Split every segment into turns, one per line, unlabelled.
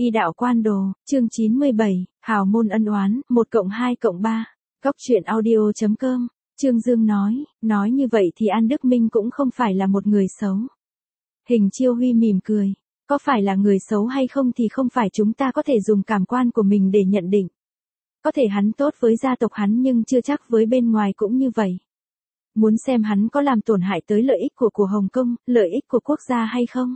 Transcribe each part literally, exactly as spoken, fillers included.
Y đạo quan đồ, chương chín mươi bảy, hào môn ân oán, một cộng hai cộng ba. Góc truyện audio chấm com. Trương Dương nói, nói như vậy thì An Đức Minh cũng không phải là một người xấu. Hình Chiêu Huy mỉm cười, có phải là người xấu hay không thì không phải chúng ta có thể dùng cảm quan của mình để nhận định. Có thể hắn tốt với gia tộc hắn nhưng chưa chắc với bên ngoài cũng như vậy. Muốn xem hắn có làm tổn hại tới lợi ích của của Hồng Kông, lợi ích của quốc gia hay không?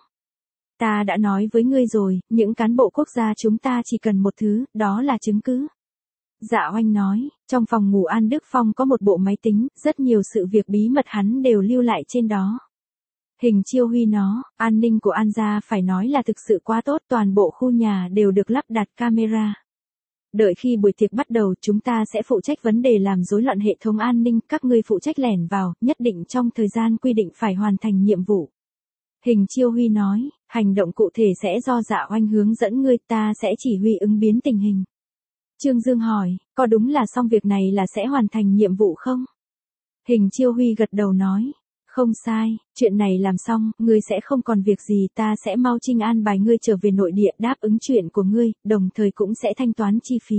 Ta đã nói với ngươi rồi, những cán bộ quốc gia chúng ta chỉ cần một thứ, đó là chứng cứ. Dạ Oanh nói, trong phòng ngủ An Đức Phong có một bộ máy tính, rất nhiều sự việc bí mật hắn đều lưu lại trên đó. Hình Chiêu Huy nó, an ninh của An gia phải nói là thực sự quá tốt, toàn bộ khu nhà đều được lắp đặt camera. Đợi khi buổi tiệc bắt đầu chúng ta sẽ phụ trách vấn đề làm rối loạn hệ thống an ninh, các ngươi phụ trách lẻn vào, nhất định trong thời gian quy định phải hoàn thành nhiệm vụ. Hình Chiêu Huy nói, hành động cụ thể sẽ do Dạ Oanh hướng dẫn ngươi, ta sẽ chỉ huy ứng biến tình hình. Trương Dương hỏi, có đúng là xong việc này là sẽ hoàn thành nhiệm vụ không? Hình Chiêu Huy gật đầu nói, không sai, chuyện này làm xong, ngươi sẽ không còn việc gì, ta sẽ mau trinh an bài ngươi trở về nội địa đáp ứng chuyện của ngươi, đồng thời cũng sẽ thanh toán chi phí.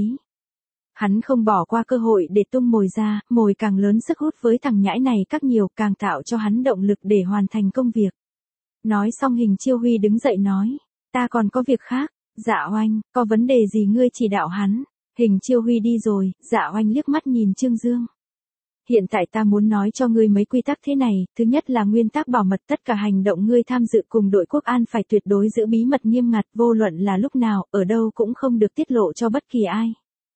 Hắn không bỏ qua cơ hội để tung mồi ra, mồi càng lớn sức hút với thằng nhãi này các nhiều càng tạo cho hắn động lực để hoàn thành công việc. Nói xong Hình Chiêu Huy đứng dậy nói, ta còn có việc khác. Dạ Oanh, có vấn đề gì ngươi chỉ đạo hắn. Hình Chiêu Huy đi rồi, Dạ Oanh liếc mắt nhìn Trương Dương. Hiện tại ta muốn nói cho ngươi mấy quy tắc thế này, thứ nhất là nguyên tắc bảo mật, tất cả hành động ngươi tham dự cùng đội quốc an phải tuyệt đối giữ bí mật nghiêm ngặt, vô luận là lúc nào, ở đâu cũng không được tiết lộ cho bất kỳ ai.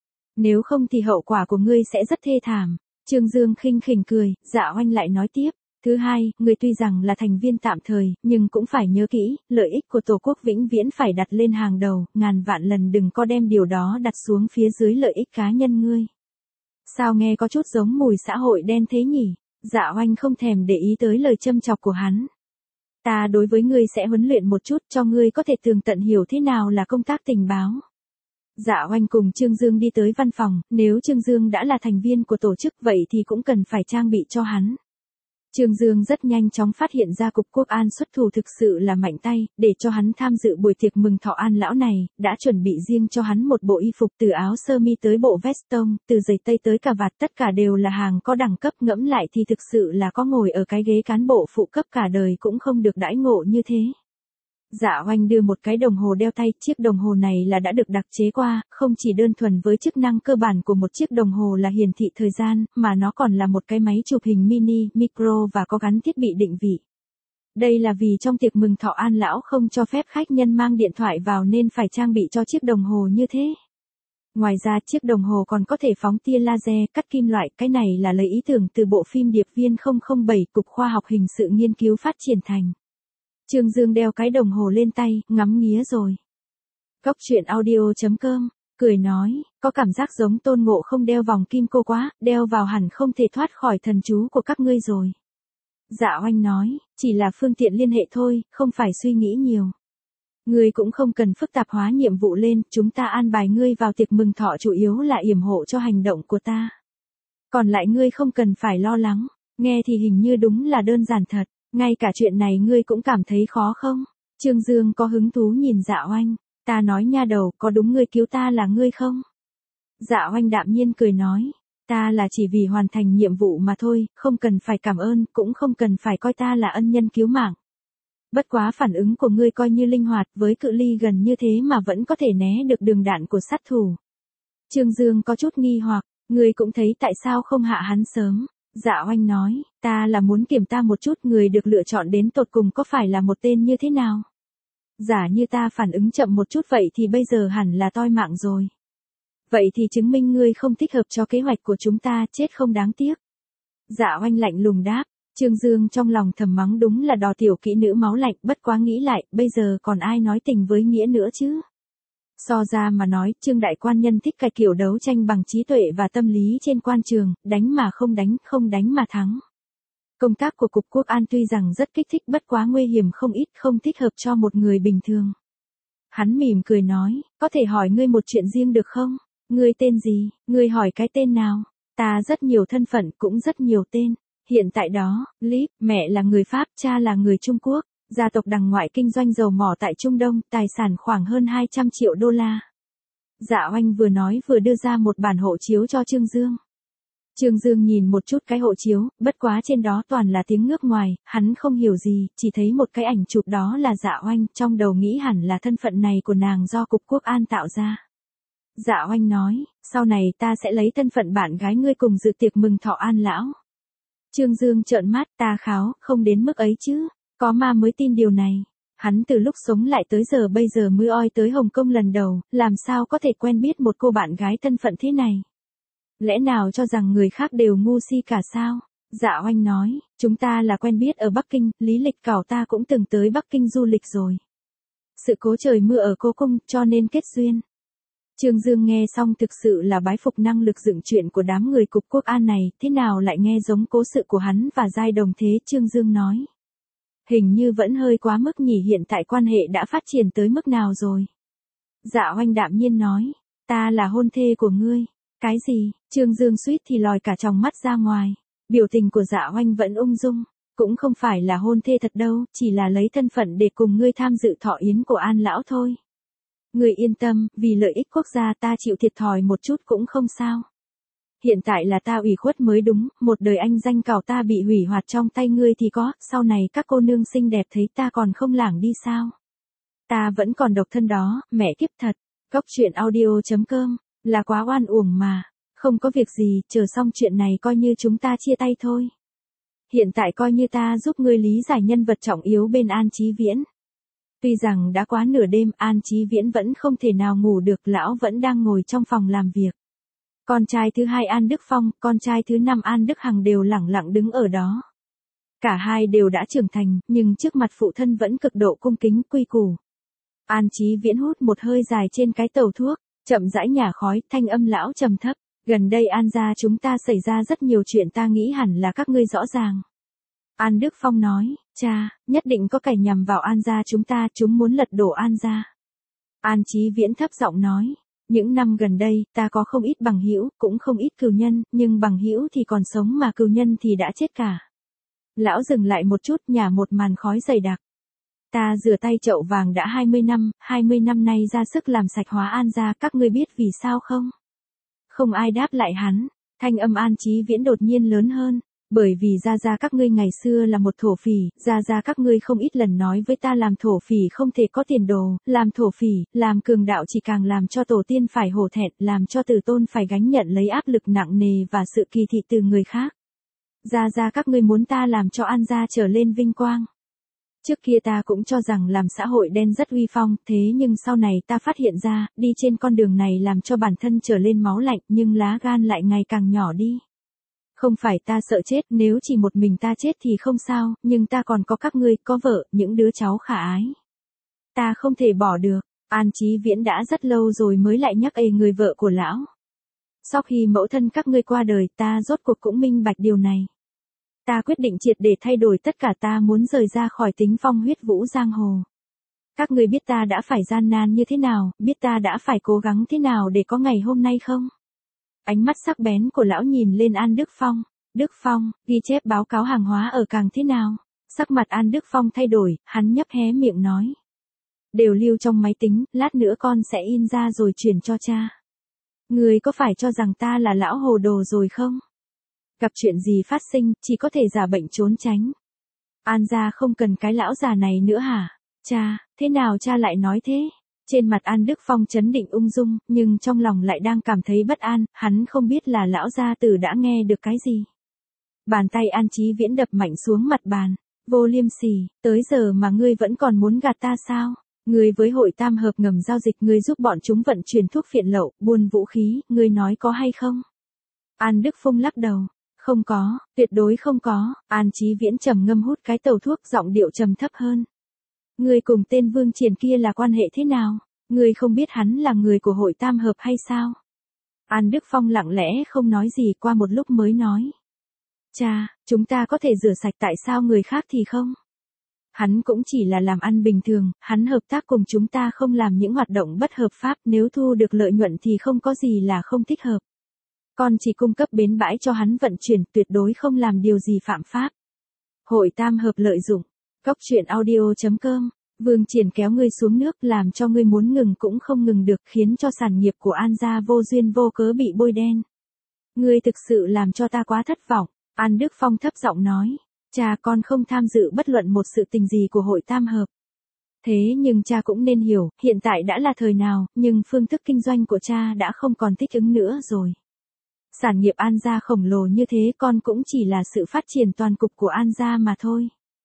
Nếu không thì hậu quả của ngươi sẽ rất thê thảm. Trương Dương khinh khỉnh cười, Dạ Oanh lại nói tiếp. Thứ hai, người tuy rằng là thành viên tạm thời, nhưng cũng phải nhớ kỹ, lợi ích của Tổ quốc vĩnh viễn phải đặt lên hàng đầu, ngàn vạn lần đừng có đem điều đó đặt xuống phía dưới lợi ích cá nhân ngươi. Sao nghe có chút giống mùi xã hội đen thế nhỉ? Dạ Oanh không thèm để ý tới lời châm chọc của hắn. Ta đối với ngươi sẽ huấn luyện một chút cho ngươi có thể tường tận hiểu thế nào là công tác tình báo. Dạ Oanh cùng Trương Dương đi tới văn phòng, nếu Trương Dương đã là thành viên của tổ chức vậy thì cũng cần phải trang bị cho hắn. Trương Dương rất nhanh chóng phát hiện ra Cục Quốc an xuất thủ thực sự là mạnh tay, để cho hắn tham dự buổi tiệc mừng thọ An lão này, đã chuẩn bị riêng cho hắn một bộ y phục từ áo sơ mi tới bộ vest tông, từ giày tây tới cà vạt, tất cả đều là hàng có đẳng cấp, ngẫm lại thì thực sự là có ngồi ở cái ghế cán bộ phụ cấp cả đời cũng không được đãi ngộ như thế. Dạ Oanh đưa một cái đồng hồ đeo tay, chiếc đồng hồ này là đã được đặc chế qua, không chỉ đơn thuần với chức năng cơ bản của một chiếc đồng hồ là hiển thị thời gian, mà nó còn là một cái máy chụp hình mini, micro và có gắn thiết bị định vị. Đây là vì trong tiệc mừng thọ An lão không cho phép khách nhân mang điện thoại vào nên phải trang bị cho chiếc đồng hồ như thế. Ngoài ra chiếc đồng hồ còn có thể phóng tia laser, cắt kim loại, cái này là lấy ý tưởng từ bộ phim Điệp viên không không bảy Cục Khoa học Hình sự nghiên cứu phát triển thành. Trương Dương đeo cái đồng hồ lên tay, ngắm nghía rồi. Góc truyện audio chấm com, cười nói, có cảm giác giống Tôn Ngộ không đeo vòng kim cô quá, đeo vào hẳn không thể thoát khỏi thần chú của các ngươi rồi. Dạ Oanh nói, chỉ là phương tiện liên hệ thôi, không phải suy nghĩ nhiều. Ngươi cũng không cần phức tạp hóa nhiệm vụ lên, chúng ta an bài ngươi vào tiệc mừng thọ chủ yếu là yểm hộ cho hành động của ta. Còn lại ngươi không cần phải lo lắng, nghe thì hình như đúng là đơn giản thật. Ngay cả chuyện này ngươi cũng cảm thấy khó không? Trương Dương có hứng thú nhìn Dạ Oanh, ta nói nha đầu, có đúng ngươi cứu ta là ngươi không? Dạ Oanh đạm nhiên cười nói, ta là chỉ vì hoàn thành nhiệm vụ mà thôi, không cần phải cảm ơn, cũng không cần phải coi ta là ân nhân cứu mạng. Bất quá phản ứng của ngươi coi như linh hoạt, với cự ly gần như thế mà vẫn có thể né được đường đạn của sát thủ. Trương Dương có chút nghi hoặc, ngươi cũng thấy tại sao không hạ hắn sớm? Dạ Oanh nói, ta là muốn kiểm tra một chút người được lựa chọn đến tột cùng có phải là một tên như thế nào. Giả như ta phản ứng chậm một chút vậy thì bây giờ hẳn là toi mạng rồi. Vậy thì chứng minh ngươi không thích hợp cho kế hoạch của chúng ta, chết không đáng tiếc. Dạ Oanh lạnh lùng đáp, Trương Dương trong lòng thầm mắng đúng là đò tiểu kỹ nữ máu lạnh, bất quá nghĩ lại, bây giờ còn ai nói tình với nghĩa nữa chứ. So ra mà nói, Trương đại quan nhân thích cái kiểu đấu tranh bằng trí tuệ và tâm lý trên quan trường, đánh mà không đánh, không đánh mà thắng. Công tác của Cục Quốc an tuy rằng rất kích thích bất quá nguy hiểm không ít, không thích hợp cho một người bình thường. Hắn mỉm cười nói, có thể hỏi ngươi một chuyện riêng được không? Ngươi tên gì? Ngươi hỏi cái tên nào? Ta rất nhiều thân phận cũng rất nhiều tên. Hiện tại đó, Lip, mẹ là người Pháp, cha là người Trung Quốc. Gia tộc đằng ngoại kinh doanh dầu mỏ tại Trung Đông, tài sản khoảng hơn hai trăm triệu đô la. Dạ Oanh vừa nói vừa đưa ra một bản hộ chiếu cho Trương Dương. Trương Dương nhìn một chút cái hộ chiếu, bất quá trên đó toàn là tiếng nước ngoài, hắn không hiểu gì, chỉ thấy một cái ảnh chụp đó là Dạ Oanh, trong đầu nghĩ hẳn là thân phận này của nàng do Cục Quốc an tạo ra. Dạ Oanh nói, sau này ta sẽ lấy thân phận bạn gái ngươi cùng dự tiệc mừng thọ An lão. Trương Dương trợn mắt, ta kháo, không đến mức ấy chứ, có ma mới tin điều này. Hắn từ lúc sống lại tới giờ bây giờ mới oi tới Hồng Kông lần đầu, làm sao có thể quen biết một cô bạn gái thân phận thế này. Lẽ nào cho rằng người khác đều ngu si cả sao? Dạ Oanh nói, chúng ta là quen biết ở Bắc Kinh, lý lịch cảo ta cũng từng tới Bắc Kinh du lịch rồi. Sự cố trời mưa ở Cố Cung, cho nên kết duyên. Trương Dương nghe xong thực sự là bái phục năng lực dựng chuyện của đám người Cục Quốc an này, thế nào lại nghe giống cố sự của hắn và Giai Đồng thế? Trương Dương nói. Hình như vẫn hơi quá mức nhỉ, hiện tại quan hệ đã phát triển tới mức nào rồi? Dạ Oanh đạm nhiên nói, ta là hôn thê của ngươi. Cái gì? Trương Dương suýt thì lòi cả tròng mắt ra ngoài. Biểu tình của Dạ Oanh vẫn ung dung, cũng không phải là hôn thê thật đâu, chỉ là lấy thân phận để cùng ngươi tham dự thọ yến của An lão thôi. Ngươi yên tâm, vì lợi ích quốc gia ta chịu thiệt thòi một chút cũng không sao. Hiện tại là ta ủy khuất mới đúng, một đời anh danh cảo ta bị hủy hoại trong tay ngươi thì có, sau này các cô nương xinh đẹp thấy ta còn không lảng đi sao? Ta vẫn còn độc thân đó, mẹ kiếp thật. Góc truyện audio chấm com, là quá oan uổng mà. Không có việc gì, chờ xong chuyện này coi như chúng ta chia tay thôi. Hiện tại coi như ta giúp ngươi lý giải nhân vật trọng yếu bên An Chí Viễn. Tuy rằng đã quá nửa đêm, An Chí Viễn vẫn không thể nào ngủ được, lão vẫn đang ngồi trong phòng làm việc. Con trai thứ hai An Đức Phong, con trai thứ năm An Đức Hằng đều lẳng lặng đứng ở đó. Cả hai đều đã trưởng thành, nhưng trước mặt phụ thân vẫn cực độ cung kính quy củ. An Chí Viễn hút một hơi dài trên cái tàu thuốc, chậm rãi nhả khói, thanh âm lão trầm thấp. Gần đây An gia chúng ta xảy ra rất nhiều chuyện, ta nghĩ hẳn là các ngươi rõ ràng. An Đức Phong nói, cha, nhất định có kẻ nhằm vào An gia chúng ta, chúng muốn lật đổ An gia. An Chí Viễn thấp giọng nói, những năm gần đây, ta có không ít bằng hữu, cũng không ít cừu nhân, nhưng bằng hữu thì còn sống mà cừu nhân thì đã chết cả. Lão dừng lại một chút, nhả một màn khói dày đặc. Ta rửa tay chậu vàng đã hai mươi năm, hai mươi năm nay ra sức làm sạch hóa An gia, các ngươi biết vì sao không? Không ai đáp lại hắn, thanh âm An Chí Viễn đột nhiên lớn hơn. Bởi vì gia gia các ngươi ngày xưa là một thổ phỉ, gia gia các ngươi không ít lần nói với ta làm thổ phỉ không thể có tiền đồ, làm thổ phỉ, làm cường đạo chỉ càng làm cho tổ tiên phải hổ thẹn, làm cho tử tôn phải gánh nhận lấy áp lực nặng nề và sự kỳ thị từ người khác. Gia gia các ngươi muốn ta làm cho An gia trở lên vinh quang. Trước kia ta cũng cho rằng làm xã hội đen rất uy phong, thế nhưng sau này ta phát hiện ra, đi trên con đường này làm cho bản thân trở lên máu lạnh, nhưng lá gan lại ngày càng nhỏ đi. Không phải ta sợ chết, nếu chỉ một mình ta chết thì không sao, nhưng ta còn có các ngươi, có vợ, những đứa cháu khả ái. Ta không thể bỏ được. An Chí Viễn đã rất lâu rồi mới lại nhắc ê người vợ của lão. Sau khi mẫu thân các ngươi qua đời, ta rốt cuộc cũng minh bạch điều này. Ta quyết định triệt để thay đổi tất cả, ta muốn rời ra khỏi tính phong huyết vũ giang hồ. Các ngươi biết ta đã phải gian nan như thế nào, biết ta đã phải cố gắng thế nào để có ngày hôm nay không? Ánh mắt sắc bén của lão nhìn lên An Đức Phong. Đức Phong, ghi chép báo cáo hàng hóa ở cảng thế nào? Sắc mặt An Đức Phong thay đổi, hắn nhấp hé miệng nói. Đều lưu trong máy tính, lát nữa con sẽ in ra rồi chuyển cho cha. Người có phải cho rằng ta là lão hồ đồ rồi không? Gặp chuyện gì phát sinh, chỉ có thể giả bệnh trốn tránh. An gia không cần cái lão già này nữa hả? Cha, thế nào cha lại nói thế? Trên mặt An Đức Phong trấn định ung dung, nhưng trong lòng lại đang cảm thấy bất an, hắn không biết là lão gia tử đã nghe được cái gì. Bàn tay An Chí Viễn đập mạnh xuống mặt bàn, vô liêm sỉ, tới giờ mà ngươi vẫn còn muốn gạt ta sao? Ngươi với hội tam hợp ngầm giao dịch, ngươi giúp bọn chúng vận chuyển thuốc phiện lậu, buôn vũ khí, ngươi nói có hay không? An Đức Phong lắc đầu, không có, tuyệt đối không có. An Chí Viễn trầm ngâm hút cái tàu thuốc, giọng điệu trầm thấp hơn. Ngươi cùng tên Vương Triển kia là quan hệ thế nào? Ngươi không biết hắn là người của hội tam hợp hay sao? An Đức Phong lặng lẽ không nói gì, qua một lúc mới nói. Cha, chúng ta có thể rửa sạch, tại sao người khác thì không? Hắn cũng chỉ là làm ăn bình thường, hắn hợp tác cùng chúng ta không làm những hoạt động bất hợp pháp, nếu thu được lợi nhuận thì không có gì là không thích hợp. Con chỉ cung cấp bến bãi cho hắn vận chuyển, tuyệt đối không làm điều gì phạm pháp. Hội tam hợp lợi dụng. Cóc truyện audio chấm com. Vương Triển kéo ngươi xuống nước làm cho ngươi muốn ngừng cũng không ngừng được, khiến cho sản nghiệp của An gia vô duyên vô cớ bị bôi đen. Ngươi thực sự làm cho ta quá thất vọng. An Đức Phong thấp giọng nói. Cha con không tham dự bất luận một sự tình gì của hội tam hợp. Thế nhưng cha cũng nên hiểu, hiện tại đã là thời nào, nhưng phương thức kinh doanh của cha đã không còn thích ứng nữa rồi. Sản nghiệp An gia khổng lồ như thế, con cũng chỉ là sự phát triển toàn cục của An gia mà thôi.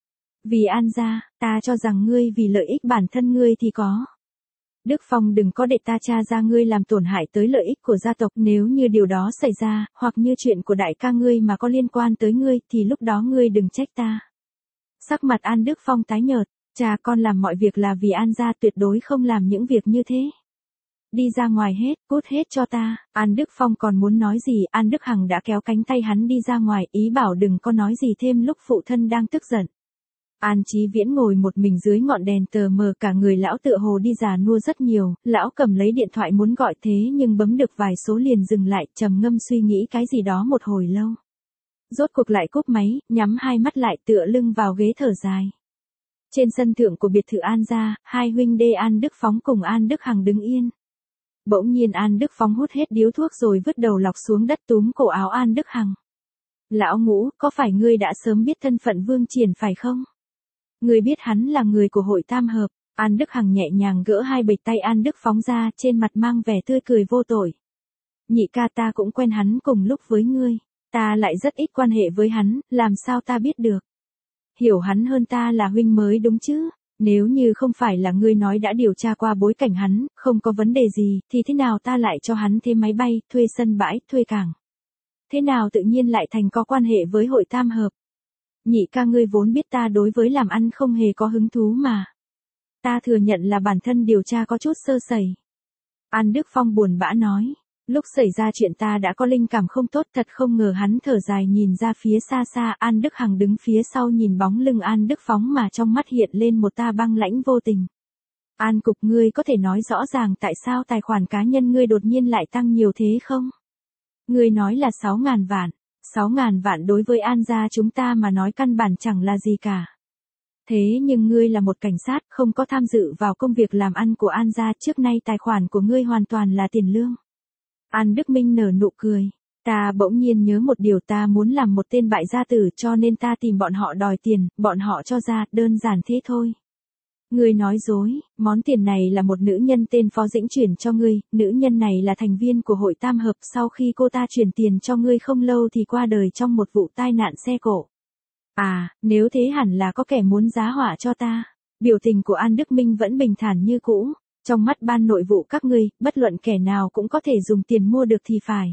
Vì An gia, ta cho rằng ngươi vì lợi ích bản thân ngươi thì có. Đức Phong đừng có để ta tra ra ngươi làm tổn hại tới lợi ích của gia tộc, nếu như điều đó xảy ra, hoặc như chuyện của đại ca ngươi mà có liên quan tới ngươi, thì lúc đó ngươi đừng trách ta. Sắc mặt An Đức Phong tái nhợt, cha con làm mọi việc là vì An gia, tuyệt đối không làm những việc như thế. Đi ra ngoài hết, cút hết cho ta. An Đức Phong còn muốn nói gì, An Đức Hằng đã kéo cánh tay hắn đi ra ngoài, ý bảo đừng có nói gì thêm lúc phụ thân đang tức giận. An Chí Viễn ngồi một mình dưới ngọn đèn tờ mờ, cả người lão tựa hồ đi già nua rất nhiều, lão cầm lấy điện thoại muốn gọi thế nhưng bấm được vài số liền dừng lại, trầm ngâm suy nghĩ cái gì đó một hồi lâu. Rốt cuộc lại cúp máy, nhắm hai mắt lại tựa lưng vào ghế thở dài. Trên sân thượng của biệt thự An gia, hai huynh đê An Đức Phóng cùng An Đức Hằng đứng yên. Bỗng nhiên An Đức Phóng hút hết điếu thuốc rồi vứt đầu lọc xuống đất, túm cổ áo An Đức Hằng. Lão Ngũ, có phải ngươi đã sớm biết thân phận Vương Triển phải không? Ngươi biết hắn là người của hội tam hợp. An Đức Hằng nhẹ nhàng gỡ hai bịch tay An Đức Phóng ra, trên mặt mang vẻ tươi cười vô tội. Nhị ca, ta cũng quen hắn cùng lúc với ngươi. Ta lại rất ít quan hệ với hắn, làm sao ta biết được? Hiểu hắn hơn ta là huynh mới đúng chứ? Nếu như không phải là ngươi nói đã điều tra qua bối cảnh hắn, không có vấn đề gì, thì thế nào ta lại cho hắn thêm máy bay, thuê sân bãi, thuê cảng? Thế nào tự nhiên lại thành có quan hệ với hội tam hợp? Nhị ca, ngươi vốn biết ta đối với làm ăn không hề có hứng thú mà. Ta thừa nhận là bản thân điều tra có chút sơ sẩy. An Đức Phong buồn bã nói. Lúc xảy ra chuyện ta đã có linh cảm không tốt, thật không ngờ. Hắn thở dài nhìn ra phía xa xa, An Đức Hằng đứng phía sau nhìn bóng lưng An Đức Phóng mà trong mắt hiện lên một tia băng lãnh vô tình. An cục, ngươi có thể nói rõ ràng tại sao tài khoản cá nhân ngươi đột nhiên lại tăng nhiều thế không? Ngươi nói là sáu ngàn vạn. sáu ngàn vạn đối với An gia chúng ta mà nói căn bản chẳng là gì cả. Thế nhưng ngươi là một cảnh sát, không có tham dự vào công việc làm ăn của An gia, trước nay tài khoản của ngươi hoàn toàn là tiền lương. An Đức Minh nở nụ cười. Ta bỗng nhiên nhớ một điều, ta muốn làm một tên bại gia tử cho nên ta tìm bọn họ đòi tiền, bọn họ cho ra, đơn giản thế thôi. Ngươi nói dối, món tiền này là một nữ nhân tên Phó Dĩnh chuyển cho ngươi, nữ nhân này là thành viên của hội tam hợp, sau khi cô ta chuyển tiền cho ngươi không lâu thì qua đời trong một vụ tai nạn xe cộ. À, nếu thế hẳn là có kẻ muốn giá họa cho ta. Biểu tình của An Đức Minh vẫn bình thản như cũ. Trong mắt ban nội vụ các ngươi, bất luận kẻ nào cũng có thể dùng tiền mua được thì phải.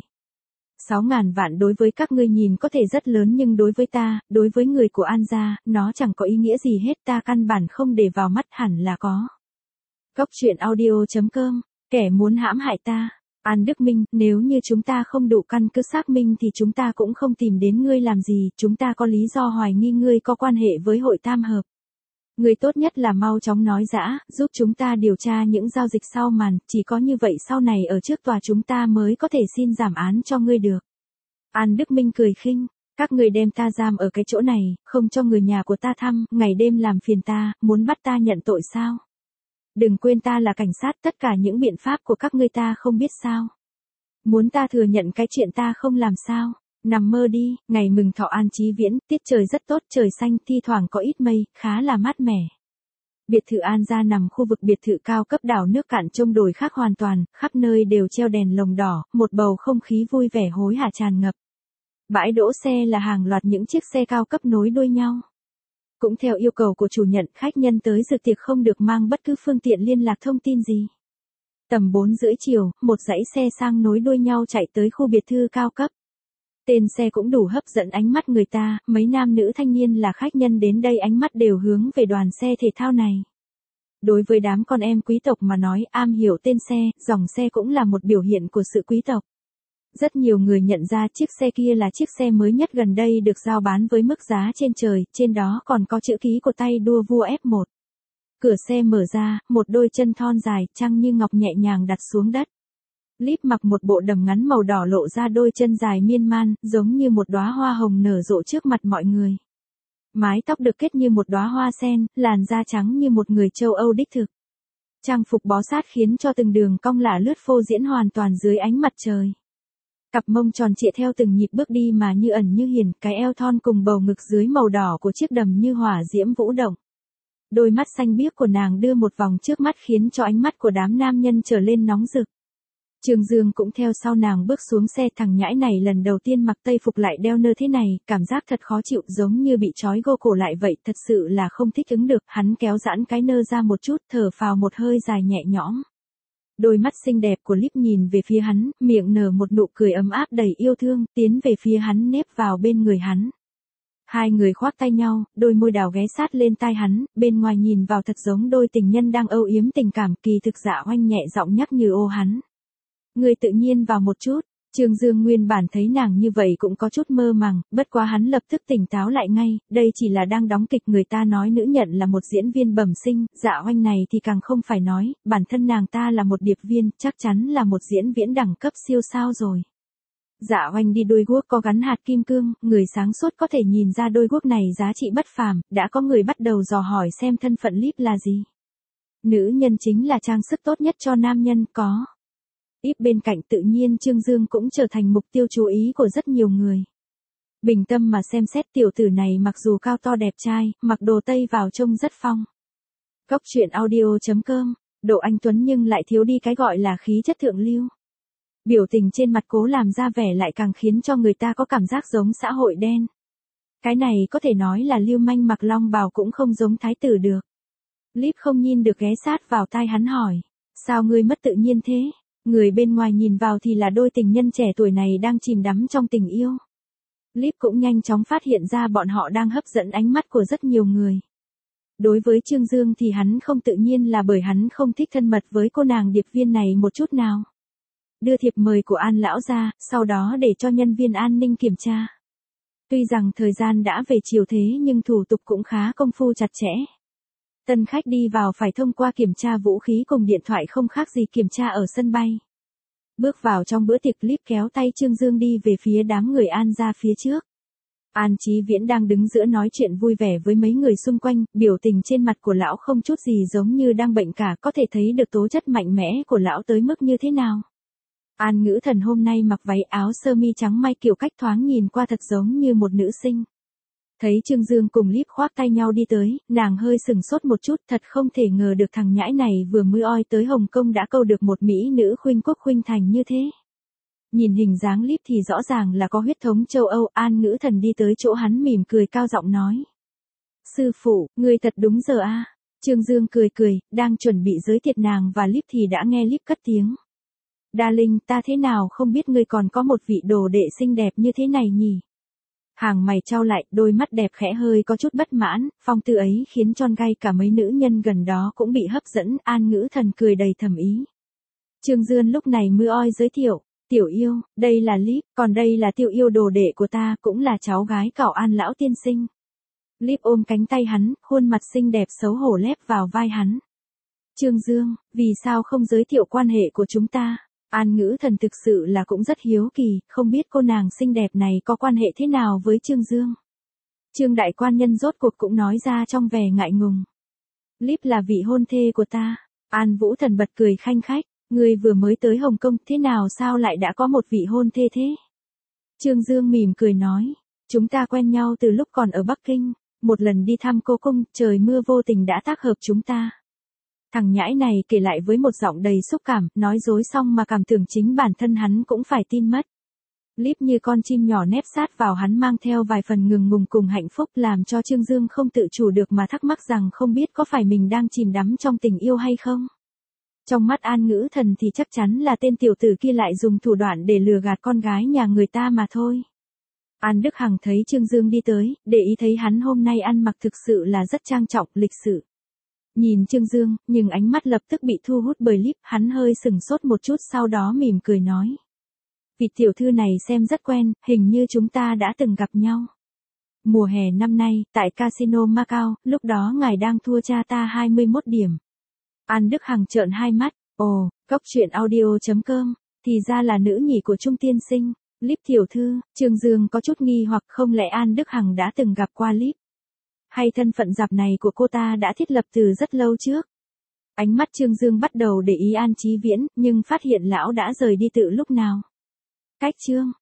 Sáu ngàn vạn đối với các ngươi nhìn có thể rất lớn, nhưng đối với ta, đối với người của An gia, nó chẳng có ý nghĩa gì hết, ta căn bản không để vào mắt, hẳn là có. Cóc truyện audio chấm com, kẻ muốn hãm hại ta. An Đức Minh, nếu như chúng ta không đủ căn cứ xác minh thì chúng ta cũng không tìm đến ngươi làm gì, chúng ta có lý do hoài nghi ngươi có quan hệ với hội tam hợp. Ngươi tốt nhất là mau chóng nói rõ, giúp chúng ta điều tra những giao dịch sau màn, chỉ có như vậy sau này ở trước tòa chúng ta mới có thể xin giảm án cho ngươi được. An Đức Minh cười khinh, các ngươi đem ta giam ở cái chỗ này, không cho người nhà của ta thăm, ngày đêm làm phiền ta, muốn bắt ta nhận tội sao? Đừng quên ta là cảnh sát, tất cả những biện pháp của các ngươi ta không biết sao? Muốn ta thừa nhận cái chuyện ta không làm sao? Nằm mơ đi. Ngày mừng thọ An Chí Viễn, tiết trời rất tốt, trời xanh, thi thoảng có ít mây, khá là mát mẻ. Biệt thự An gia nằm khu vực biệt thự cao cấp đảo nước cạn trông đồi khác hoàn toàn, khắp nơi đều treo đèn lồng đỏ, một bầu không khí vui vẻ hối hả tràn ngập. Bãi đỗ xe là hàng loạt những chiếc xe cao cấp nối đuôi nhau. Cũng theo yêu cầu của chủ nhận, khách nhân tới dự tiệc không được mang bất cứ phương tiện liên lạc thông tin gì. Tầm bốn rưỡi chiều, một dãy xe sang nối đuôi nhau chạy tới khu biệt thự cao cấp. Tên xe cũng đủ hấp dẫn ánh mắt người ta, mấy nam nữ thanh niên là khách nhân đến đây ánh mắt đều hướng về đoàn xe thể thao này. Đối với đám con em quý tộc mà nói, am hiểu tên xe, dòng xe cũng là một biểu hiện của sự quý tộc. Rất nhiều người nhận ra chiếc xe kia là chiếc xe mới nhất gần đây được giao bán với mức giá trên trời, trên đó còn có chữ ký của tay đua vua ép một. Cửa xe mở ra, một đôi chân thon dài, trắng như ngọc nhẹ nhàng đặt xuống đất. Lip mặc một bộ đầm ngắn màu đỏ lộ ra đôi chân dài miên man, giống như một đóa hoa hồng nở rộ trước mặt mọi người. Mái tóc được kết như một đóa hoa sen, làn da trắng như một người châu Âu đích thực. Trang phục bó sát khiến cho từng đường cong lả lướt phô diễn hoàn toàn dưới ánh mặt trời. Cặp mông tròn trịa theo từng nhịp bước đi mà như ẩn như hiển, cái eo thon cùng bầu ngực dưới màu đỏ của chiếc đầm như hỏa diễm vũ động. Đôi mắt xanh biếc của nàng đưa một vòng trước mắt khiến cho ánh mắt của đám nam nhân trở lên nóng rực. Trương Dương cũng theo sau nàng bước xuống xe. Thằng nhãi này lần đầu tiên mặc tây phục lại đeo nơ thế này, cảm giác thật khó chịu, giống như bị trói gô cổ lại vậy, thật sự là không thích ứng được. Hắn kéo giãn cái nơ ra một chút, thở phào một hơi dài nhẹ nhõm. Đôi mắt xinh đẹp của Líp nhìn về phía hắn, miệng nở một nụ cười ấm áp đầy yêu thương, tiến về phía hắn nép vào bên người hắn. Hai người khoác tay nhau, đôi môi đào ghé sát lên tai hắn, bên ngoài nhìn vào thật giống đôi tình nhân đang âu yếm tình cảm, kỳ thực Dạ Oanh nhẹ giọng nhắc nhừ ô hắn. Người tự nhiên vào một chút. Trương Dương nguyên bản thấy nàng như vậy cũng có chút mơ màng, bất quá hắn lập tức tỉnh táo lại ngay, đây chỉ là đang đóng kịch, người ta nói nữ nhận là một diễn viên bẩm sinh, Dạ Oanh này thì càng không phải nói, bản thân nàng ta là một điệp viên, chắc chắn là một diễn viễn đẳng cấp siêu sao rồi. Dạ Oanh đi đôi guốc có gắn hạt kim cương, người sáng suốt có thể nhìn ra đôi guốc này giá trị bất phàm, đã có người bắt đầu dò hỏi xem thân phận Líp là gì. Nữ nhân chính là trang sức tốt nhất cho nam nhân, có. Íp bên cạnh tự nhiên Trương Dương cũng trở thành mục tiêu chú ý của rất nhiều người. Bình tâm mà xem xét, tiểu tử này mặc dù cao to đẹp trai, mặc đồ tây vào trông rất phong. Cốc truyện audio chấm com, độ anh tuấn nhưng lại thiếu đi cái gọi là khí chất thượng lưu. Biểu tình trên mặt cố làm ra vẻ lại càng khiến cho người ta có cảm giác giống xã hội đen. Cái này có thể nói là lưu manh mặc long bào cũng không giống thái tử được. Líp không nhìn được ghé sát vào tai hắn hỏi. Sao ngươi mất tự nhiên thế? Người bên ngoài nhìn vào thì là đôi tình nhân trẻ tuổi này đang chìm đắm trong tình yêu. Líp cũng nhanh chóng phát hiện ra bọn họ đang hấp dẫn ánh mắt của rất nhiều người. Đối với Trương Dương thì hắn không tự nhiên là bởi hắn không thích thân mật với cô nàng điệp viên này một chút nào. Đưa thiệp mời của An lão ra, sau đó để cho nhân viên an ninh kiểm tra. Tuy rằng thời gian đã về chiều thế nhưng thủ tục cũng khá công phu chặt chẽ. Tân khách đi vào phải thông qua kiểm tra vũ khí cùng điện thoại, không khác gì kiểm tra ở sân bay. Bước vào trong bữa tiệc, Líp kéo tay Trương Dương đi về phía đám người An ra phía trước. An Chí Viễn đang đứng giữa nói chuyện vui vẻ với mấy người xung quanh, biểu tình trên mặt của lão không chút gì giống như đang bệnh cả, có thể thấy được tố chất mạnh mẽ của lão tới mức như thế nào. An Ngữ Thần hôm nay mặc váy áo sơ mi trắng may kiểu cách thoáng nhìn qua thật giống như một nữ sinh. Thấy Trương Dương cùng Líp khoác tay nhau đi tới, nàng hơi sừng sốt một chút, thật không thể ngờ được thằng nhãi này vừa mới oi tới Hồng Kông đã câu được một mỹ nữ khuynh quốc khuynh thành như thế. Nhìn hình dáng Líp thì rõ ràng là có huyết thống châu Âu. An Ngữ Thần đi tới chỗ hắn mỉm cười cao giọng nói. Sư phụ, người thật đúng giờ a. À? Trương Dương cười cười, đang chuẩn bị giới thiệu nàng và Líp thì đã nghe Líp cất tiếng. Đa Linh, ta thế nào không biết ngươi còn có một vị đồ đệ xinh đẹp như thế này nhỉ? Hàng mày trao lại, đôi mắt đẹp khẽ hơi có chút bất mãn, phong tư ấy khiến cho ngay cả mấy nữ nhân gần đó cũng bị hấp dẫn. An Ngữ Thần cười đầy thầm ý. Trương Dương lúc này mới oi giới thiệu, tiểu yêu, đây là Líp, còn đây là Tiêu Yêu đồ đệ của ta, cũng là cháu gái cậu An lão tiên sinh. Líp ôm cánh tay hắn, khuôn mặt xinh đẹp xấu hổ lép vào vai hắn. Trương Dương, vì sao không giới thiệu quan hệ của chúng ta? An Ngữ Thần thực sự là cũng rất hiếu kỳ, không biết cô nàng xinh đẹp này có quan hệ thế nào với Trương Dương. Trương đại quan nhân rốt cuộc cũng nói ra trong vẻ ngại ngùng. Líp là vị hôn thê của ta. An Vũ Thần bật cười khanh khách, người vừa mới tới Hồng Kông, thế nào sao lại đã có một vị hôn thê thế? Trương Dương mỉm cười nói, chúng ta quen nhau từ lúc còn ở Bắc Kinh, một lần đi thăm cô cung, trời mưa vô tình đã tác hợp chúng ta. Thằng nhãi này kể lại với một giọng đầy xúc cảm, nói dối xong mà cảm tưởng chính bản thân hắn cũng phải tin mất. Líp như con chim nhỏ nép sát vào hắn, mang theo vài phần ngừng ngùng cùng hạnh phúc, làm cho Trương Dương không tự chủ được mà thắc mắc rằng không biết có phải mình đang chìm đắm trong tình yêu hay không. Trong mắt An Ngữ Thần thì chắc chắn là tên tiểu tử kia lại dùng thủ đoạn để lừa gạt con gái nhà người ta mà thôi. An Đức Hằng thấy Trương Dương đi tới, để ý thấy hắn hôm nay ăn mặc thực sự là rất trang trọng, lịch sự. Nhìn Trương Dương, nhưng ánh mắt lập tức bị thu hút bởi Líp, hắn hơi sừng sốt một chút, sau đó mỉm cười nói. Vị tiểu thư này xem rất quen, hình như chúng ta đã từng gặp nhau. Mùa hè năm nay, tại Casino Macau, lúc đó ngài đang thua cha ta hai mươi mốt điểm. An Đức Hằng trợn hai mắt, ồ, cốc truyện audio chấm com, thì ra là nữ nhỉ của Trung tiên sinh. Líp tiểu thư, Trương Dương có chút nghi hoặc, không lẽ An Đức Hằng đã từng gặp qua Líp. Hay thân phận giặc này của cô ta đã thiết lập từ rất lâu trước? Ánh mắt Trương Dương bắt đầu để ý An Chí Viễn, nhưng phát hiện lão đã rời đi từ lúc nào. Cách Trương